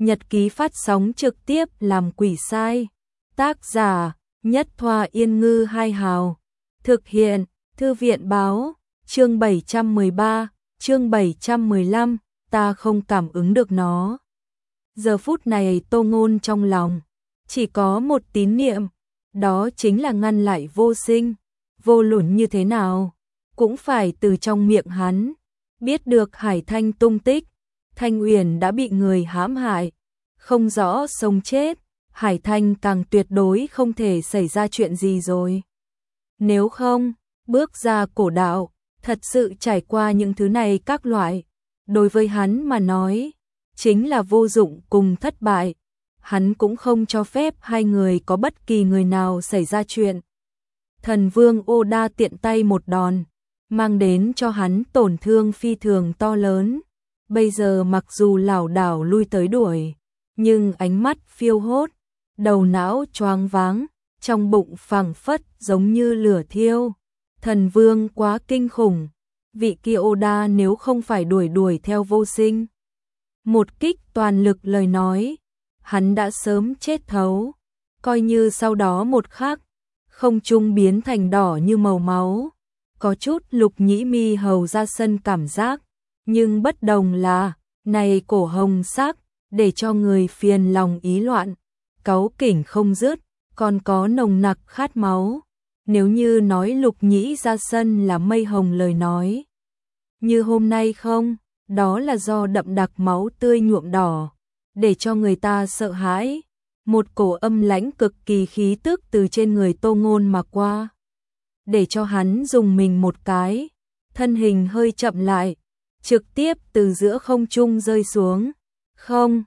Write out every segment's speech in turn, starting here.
nhật ký phát sóng trực tiếp làm quỷ sai. Tác giả Nhất Thoa Yên Ngư Hai Hào. Thực hiện Thư viện Báo. Chương 713, chương 715, ta không cảm ứng được nó. Giờ phút này Tô Ngôn trong lòng chỉ có một tín niệm, đó chính là ngăn lại Vô Sinh, vô luận như thế nào cũng phải từ trong miệng hắn biết được Hải Thanh tung tích. Thanh Uyển đã bị người hãm hại, không rõ sống chết, Hải Thanh càng tuyệt đối không thể xảy ra chuyện gì rồi. Nếu không, bước ra cổ đạo, thật sự trải qua những thứ này các loại, đối với hắn mà nói, chính là vô dụng cùng thất bại. Hắn cũng không cho phép hai người có bất kỳ người nào xảy ra chuyện. Thần Vương Oda tiện tay một đòn, mang đến cho hắn tổn thương phi thường to lớn. Bây giờ mặc dù lảo đảo lui tới đuổi, nhưng ánh mắt phiêu hốt, đầu não choáng váng, trong bụng phảng phất giống như lửa thiêu. Thần Vương quá kinh khủng, vị kia Oda nếu không phải đuổi theo Vô Sinh một kích toàn lực lời nói, hắn đã sớm chết thấu. Coi như sau đó một khắc, không trung biến thành đỏ như màu máu, có chút Lục Nhĩ Mi hầu ra sân cảm giác, nhưng bất đồng là, này cổ hồng sắc, để cho người phiền lòng ý loạn, cáu kỉnh không dứt, còn có nồng nặc khát máu. Nếu như nói Lục Nhĩ ra sân là mây hồng lời nói, như hôm nay không, đó là do đậm đặc máu tươi nhuộm đỏ, để cho người ta sợ hãi. Một cổ âm lãnh cực kỳ khí tức từ trên người Tô Ngôn mà qua, để cho hắn dùng mình một cái, thân hình hơi chậm lại, trực tiếp từ giữa không trung rơi xuống. Không,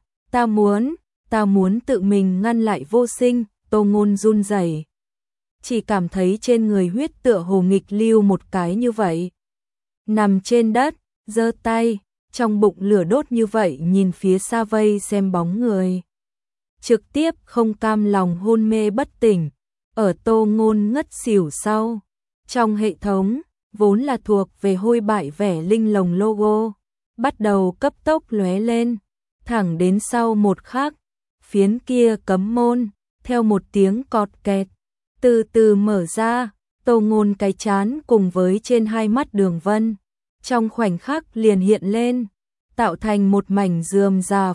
ta muốn tự mình ngăn lại Vô Sinh. Tô Ngôn run rẩy, chỉ cảm thấy trên người huyết tựa hồ nghịch lưu một cái như vậy. Nằm trên đất, giơ tay, trong bụng lửa đốt như vậy nhìn phía xa vây xem bóng người. Trực tiếp không cam lòng hôn mê bất tỉnh, ở Tô Ngôn ngất xỉu sau. Trong hệ thống, vốn là thuộc về hôi bại vẻ linh lồng logo, bắt đầu cấp tốc lóe lên, thẳng đến sau một khắc, phiến kia cấm môn, theo một tiếng cọt kẹt, từ từ mở ra. Tô Ngôn cái chán cùng với trên hai mắt đường vân, trong khoảnh khắc liền hiện lên, tạo thành một mảnh rườm rà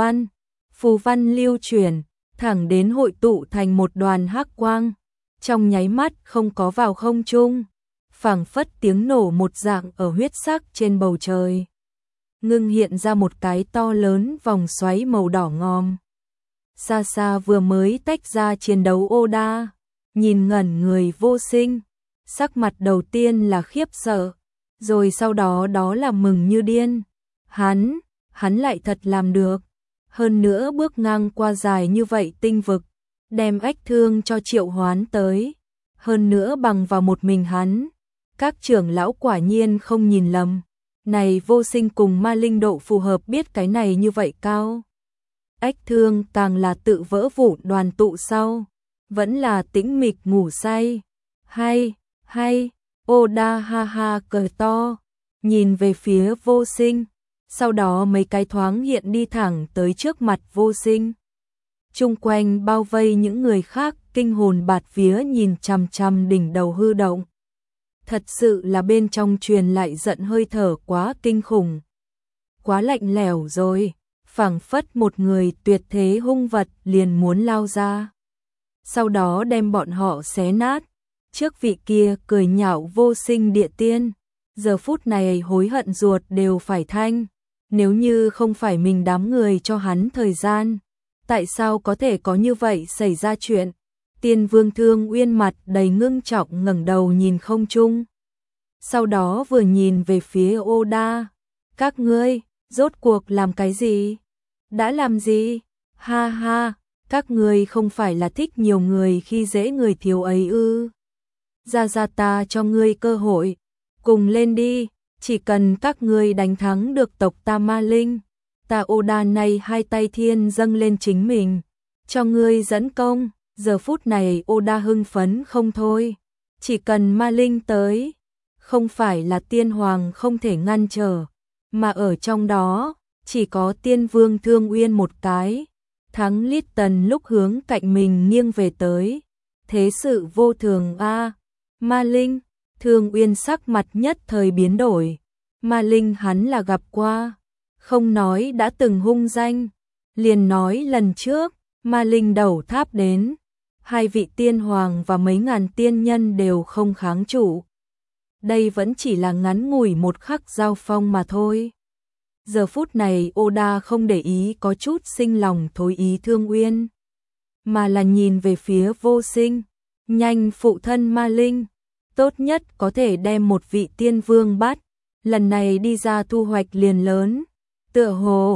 phù văn lưu chuyển, thẳng đến hội tụ thành một đoàn hắc quang, trong nháy mắt không có vào không trung, phảng phất tiếng nổ một dạng ở huyết sắc trên bầu trời. Ngưng hiện ra một cái to lớn vòng xoáy màu đỏ ngòm. Xa xa vừa mới tách ra chiến đấu Oda, nhìn ngẩn người Vô Sinh, sắc mặt đầu tiên là khiếp sợ, rồi sau đó là mừng như điên. Hắn lại thật làm được. Hơn nữa bước ngang qua dài như vậy tinh vực, đem ách thương cho triệu hoán tới. Hơn nữa bằng vào một mình hắn, các trưởng lão quả nhiên không nhìn lầm. Này Vô Sinh cùng ma linh độ phù hợp biết cái này như vậy cao. Ách thương càng là tự vỡ vụn đoàn tụ sau, vẫn là tĩnh mịch ngủ say. Hay, Oda ha ha cười to, nhìn về phía Vô Sinh, sau đó mấy cái thoáng hiện đi thẳng tới trước mặt Vô Sinh. Chung quanh bao vây những người khác kinh hồn bạt vía nhìn chằm chằm đỉnh đầu hư động. Thật sự là bên trong truyền lại giận hơi thở quá kinh khủng, quá lạnh lẽo rồi, phảng phất một người tuyệt thế hung vật liền muốn lao ra, sau đó đem bọn họ xé nát. Trước vị kia cười nhạo Vô Sinh địa tiên, giờ phút này hối hận ruột đều phải thanh. Nếu như không phải mình đám người cho hắn thời gian, tại sao có thể có như vậy xảy ra chuyện? Tiên Vương Thương Uyên mặt đầy ngưng trọng ngẩng đầu nhìn không trung, sau đó vừa nhìn về phía Oda. Các ngươi, rốt cuộc làm cái gì? Đã làm gì? Ha ha, các ngươi không phải là thích nhiều người khi dễ người thiếu ấy ư? Ra ta cho ngươi cơ hội, cùng lên đi, chỉ cần các ngươi đánh thắng được tộc ta Ma Linh, ta Oda này hai tay thiên dâng lên chính mình, cho ngươi dẫn công. Giờ phút này Oda hưng phấn không thôi, chỉ cần Ma Linh tới, không phải là tiên hoàng không thể ngăn trở, mà ở trong đó, chỉ có Tiên Vương Thương Uyên một cái. Thắng Lít Tần lúc hướng cạnh mình nghiêng về tới. Thế sự vô thường a. Ma Linh, Thương Uyên sắc mặt nhất thời biến đổi. Ma Linh hắn là gặp qua, không nói đã từng hung danh, liền nói lần trước, Ma Linh đầu tháp đến, 2 vị tiên hoàng và mấy ngàn tiên nhân đều không kháng trụ. Đây vẫn chỉ là ngắn ngủi một khắc giao phong mà thôi. Giờ phút này Oda không để ý có chút sinh lòng thối ý Thương Uyên, mà là nhìn về phía Vô Sinh, nhanh phụ thân Ma Linh, tốt nhất có thể đem một vị tiên vương bắt, lần này đi ra thu hoạch liền lớn, tựa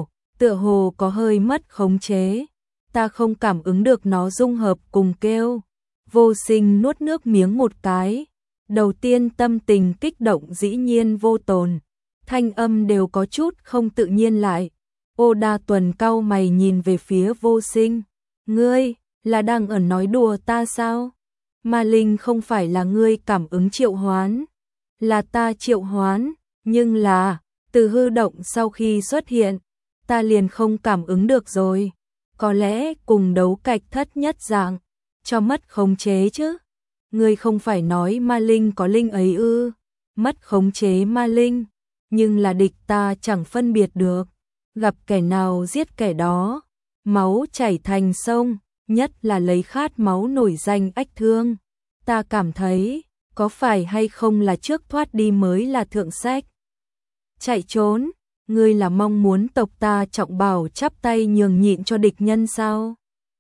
hồ có hơi mất khống chế, ta không cảm ứng được nó dung hợp cùng kêu. Vô Sinh nuốt nước miếng một cái, đầu tiên tâm tình kích động dĩ nhiên vô tồn, thanh âm đều có chút không tự nhiên lại. Oda Tuần cau mày nhìn về phía Vô Sinh, ngươi là đang ở nói đùa ta sao? Ma Linh không phải là ngươi cảm ứng triệu hoán, là ta triệu hoán, nhưng là từ hư động sau khi xuất hiện, ta liền không cảm ứng được rồi, có lẽ cùng đấu cạch thất nhất dạng, cho mất khống chế chứ. Ngươi không phải nói Ma Linh có linh ấy ư? Mất khống chế Ma Linh, nhưng là địch ta chẳng phân biệt được, gặp kẻ nào giết kẻ đó, máu chảy thành sông, nhất là lấy khát máu nổi danh Ách Thương. Ta cảm thấy, có phải hay không là trước thoát đi mới là thượng sách. Chạy trốn, ngươi là mong muốn tộc ta trọng bảo chắp tay nhường nhịn cho địch nhân sao?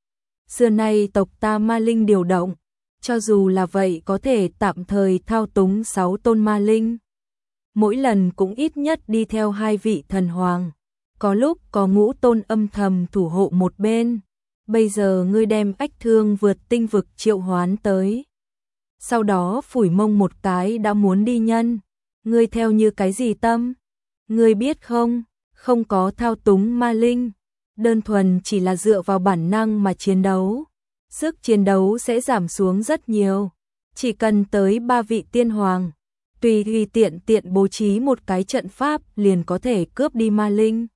Xưa nay tộc ta Ma Linh điều động, cho dù là vậy có thể tạm thời thao túng 6 tôn Ma Linh. Mỗi lần cũng ít nhất đi theo 2 vị thần hoàng, có lúc có ngũ tôn âm thầm thủ hộ một bên. Bây giờ ngươi đem Ách Thương vượt tinh vực triệu hoán tới, sau đó phủi mông một cái đã muốn đi nhân, ngươi theo như cái gì tâm? Ngươi biết không, không có thao túng Ma Linh, đơn thuần chỉ là dựa vào bản năng mà chiến đấu, sức chiến đấu sẽ giảm xuống rất nhiều, chỉ cần tới 3 vị tiên hoàng, tùy tiện bố trí một cái trận pháp liền có thể cướp đi Ma Linh.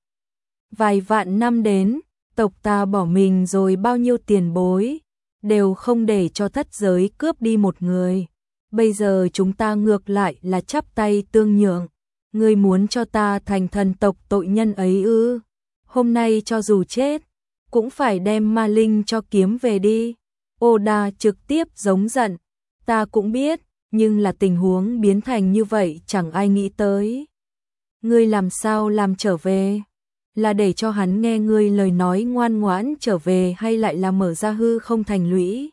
Vài vạn năm đến, tộc ta bỏ mình rồi bao nhiêu tiền bối, đều không để cho thất giới cướp đi một người. Bây giờ chúng ta ngược lại là chắp tay tương nhượng. Ngươi muốn cho ta thành thần tộc tội nhân ấy ư? Hôm nay cho dù chết, cũng phải đem Ma Linh cho kiếm về đi. Oda trực tiếp giống giận. Ta cũng biết, nhưng là tình huống biến thành như vậy chẳng ai nghĩ tới. Ngươi làm sao làm trở về? Là để cho hắn nghe ngươi lời nói ngoan ngoãn trở về hay lại là mở ra hư không thành lũy?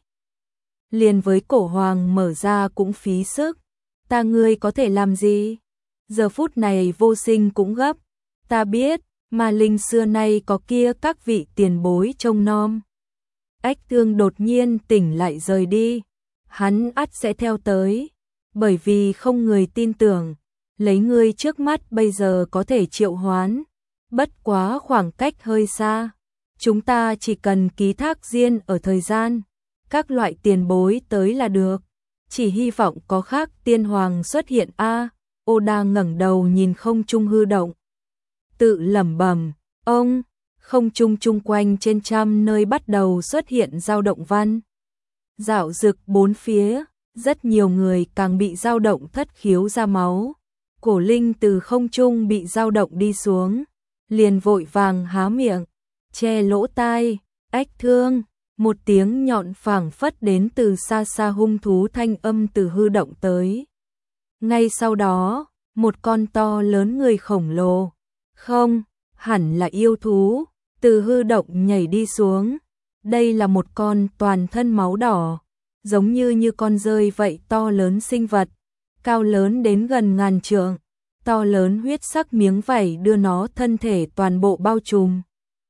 Liền với cổ hoàng mở ra cũng phí sức, ta ngươi có thể làm gì? Giờ phút này Vô Sinh cũng gấp, ta biết, Ma Linh xưa nay có kia các vị tiền bối trông nom. Ách Thương đột nhiên tỉnh lại rời đi, hắn ắt sẽ theo tới, bởi vì không người tin tưởng, lấy ngươi trước mắt bây giờ có thể triệu hoán. Bất quá khoảng cách hơi xa, chúng ta chỉ cần ký thác riêng ở thời gian, các loại tiền bối tới là được, chỉ hy vọng có khác tiên hoàng xuất hiện a. Oda ngẩng đầu nhìn không trung hư động, tự lẩm bẩm, ông, không trung chung quanh trên trăm nơi bắt đầu xuất hiện dao động văn. Dạo dực bốn phía, rất nhiều người càng bị dao động thất khiếu ra máu. Cổ Linh từ không trung bị dao động đi xuống, liền vội vàng há miệng, che lỗ tai. Ách Thương, một tiếng nhọn phảng phất đến từ xa xa hung thú thanh âm từ hư động tới. Ngay sau đó, một con to lớn người khổng lồ, không, hẳn là yêu thú, từ hư động nhảy đi xuống. Đây là một con toàn thân máu đỏ, giống như con rơi vậy to lớn sinh vật, cao lớn đến gần ngàn trượng, to lớn huyết sắc miếng vảy đưa nó thân thể toàn bộ bao trùm.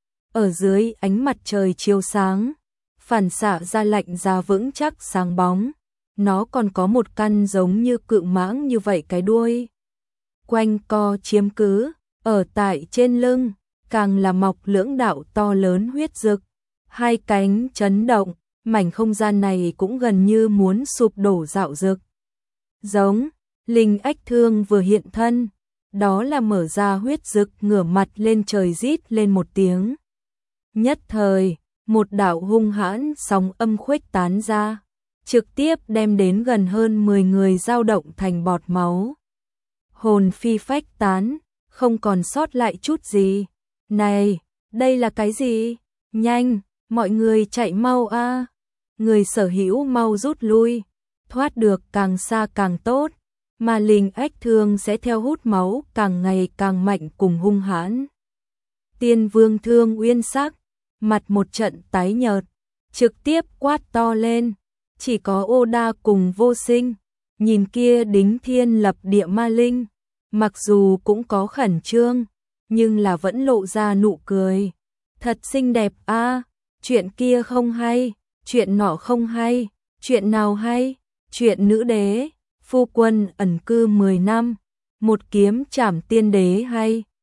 Ở dưới ánh mặt trời chiếu sáng, phản xạ ra lạnh giá vững chắc sáng bóng, nó còn có một căn giống như cự mãng như vậy cái đuôi. Quanh co chiếm cứ, ở tại trên lưng, càng là mọc lưỡng đạo to lớn huyết rực, 2 cánh chấn động, mảnh không gian này cũng gần như muốn sụp đổ dạo dực. Giống, Linh Ách Thương vừa hiện thân, đó là mở ra huyết dực, ngửa mặt lên trời rít lên một tiếng. Nhất thời, một đạo hung hãn sóng âm khuếch tán ra, trực tiếp đem đến gần hơn 10 người dao động thành bọt máu. Hồn phi phách tán, không còn sót lại chút gì. Này, đây là cái gì? Nhanh, mọi người chạy mau a. Người sở hữu mau rút lui, thoát được càng xa càng tốt, mà linh ách thương sẽ theo hút máu càng ngày càng mạnh cùng hung hãn. Tiên Vương Thương Uyên sắc, mặt một trận tái nhợt, trực tiếp quát to lên, chỉ có Oda cùng Vô Sinh, nhìn kia đính thiên lập địa ma linh, mặc dù cũng có khẩn trương, nhưng là vẫn lộ ra nụ cười. Thật xinh đẹp a, chuyện kia không hay, chuyện nọ không hay, chuyện nào hay, chuyện nữ đế, phu quân ẩn cư 10 năm, một kiếm trảm tiên đế hay.